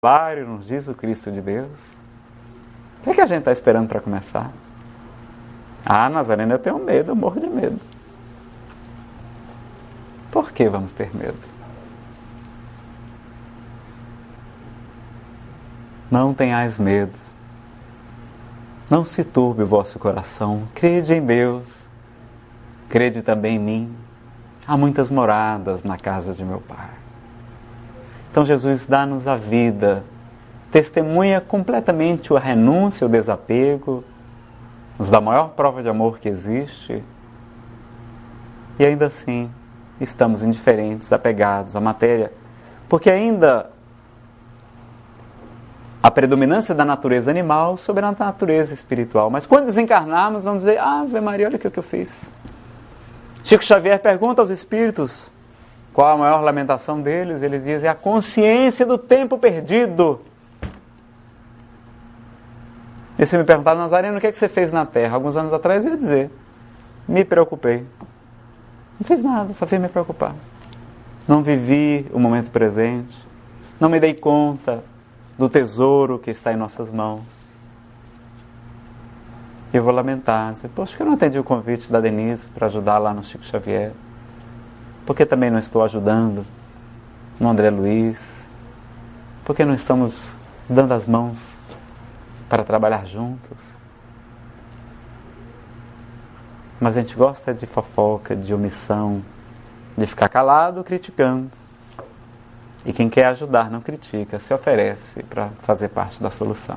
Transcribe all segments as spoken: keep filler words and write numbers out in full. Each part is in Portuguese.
Claro, nos diz o Cristo de Deus. O que é que a gente está esperando para começar? Ah, Nazareno, eu tenho medo, eu morro de medo. Por que vamos ter medo? Não tenhais medo. Não se turbe o vosso coração. Crede em Deus. Crede também em mim. Há muitas moradas na casa de meu Pai. Então Jesus dá-nos a vida, testemunha completamente a renúncia, o desapego, nos dá a maior prova de amor que existe, e ainda assim estamos indiferentes, apegados à matéria, porque ainda a predominância da natureza animal sobre a natureza espiritual. Mas quando desencarnarmos, vamos dizer, ah, Ave Maria, olha o que eu fiz. Chico Xavier pergunta aos espíritos, qual a maior lamentação deles? Eles dizem, a consciência do tempo perdido. E se me perguntaram, Nazareno, o que é que você fez na Terra? Alguns anos atrás eu ia dizer, me preocupei. Não fiz nada, só fiz me preocupar. Não vivi o momento presente. Não me dei conta do tesouro que está em nossas mãos. Eu vou lamentar, dizer, poxa, que eu não atendi o convite da Denise para ajudar lá no Chico Xavier. Por que também não estou ajudando no André Luiz? Por que não estamos dando as mãos para trabalhar juntos? Mas a gente gosta de fofoca, de omissão, de ficar calado criticando. E quem quer ajudar não critica, se oferece para fazer parte da solução.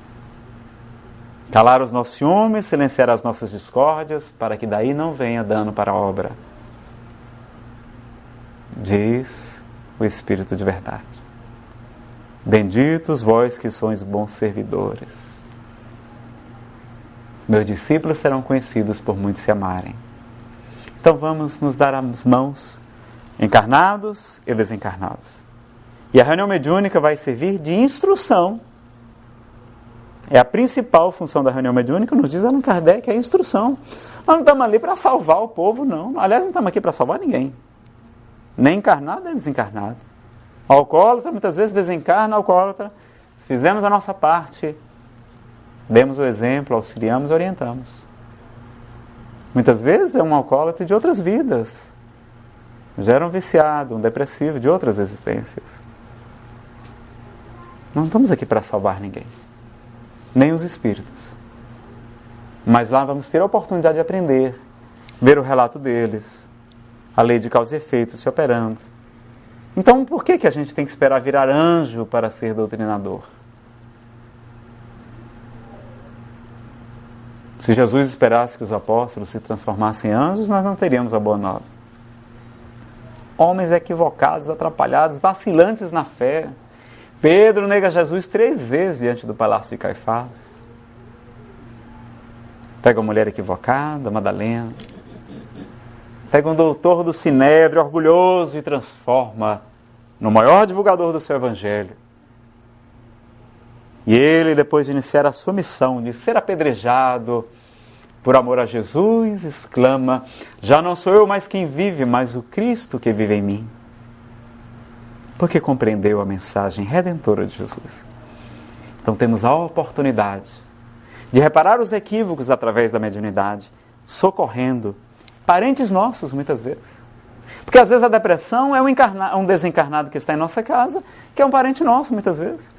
Calar os nossos ciúmes, silenciar as nossas discórdias, para que daí não venha dano para a obra. Diz o Espírito de verdade. Benditos vós que sois bons servidores. Meus discípulos serão conhecidos por muitos se amarem. Então vamos nos dar as mãos, encarnados e desencarnados. E a reunião mediúnica vai servir de instrução. É a principal função da reunião mediúnica, nos diz Allan Kardec, é a instrução. Nós não estamos ali para salvar o povo, não. Aliás, não estamos aqui para salvar ninguém. Nem encarnado, nem desencarnado. O alcoólatra muitas vezes desencarna, o alcoólatra. Se fizermos a nossa parte, demos o exemplo, auxiliamos e orientamos. Muitas vezes é um alcoólatra de outras vidas. Já era um viciado, um depressivo de outras existências. Não estamos aqui para salvar ninguém. Nem os espíritos. Mas lá vamos ter a oportunidade de aprender, ver o relato deles, a lei de causa e efeito se operando. Então, por que, que a gente tem que esperar virar anjo para ser doutrinador? Se Jesus esperasse que os apóstolos se transformassem em anjos, nós não teríamos a boa nova. Homens equivocados, atrapalhados, vacilantes na fé. Pedro nega Jesus três vezes diante do palácio de Caifás. Pega uma mulher equivocada, Madalena. Pega um doutor do Sinédrio, orgulhoso, e transforma no maior divulgador do seu evangelho. E ele, depois de iniciar a sua missão de ser apedrejado por amor a Jesus, exclama, já não sou eu mais quem vive, mas o Cristo que vive em mim. Porque compreendeu a mensagem redentora de Jesus. Então temos a oportunidade de reparar os equívocos através da mediunidade, socorrendo parentes nossos, muitas vezes. Porque às vezes a depressão é um, encarna- um desencarnado que está em nossa casa, que é um parente nosso, muitas vezes.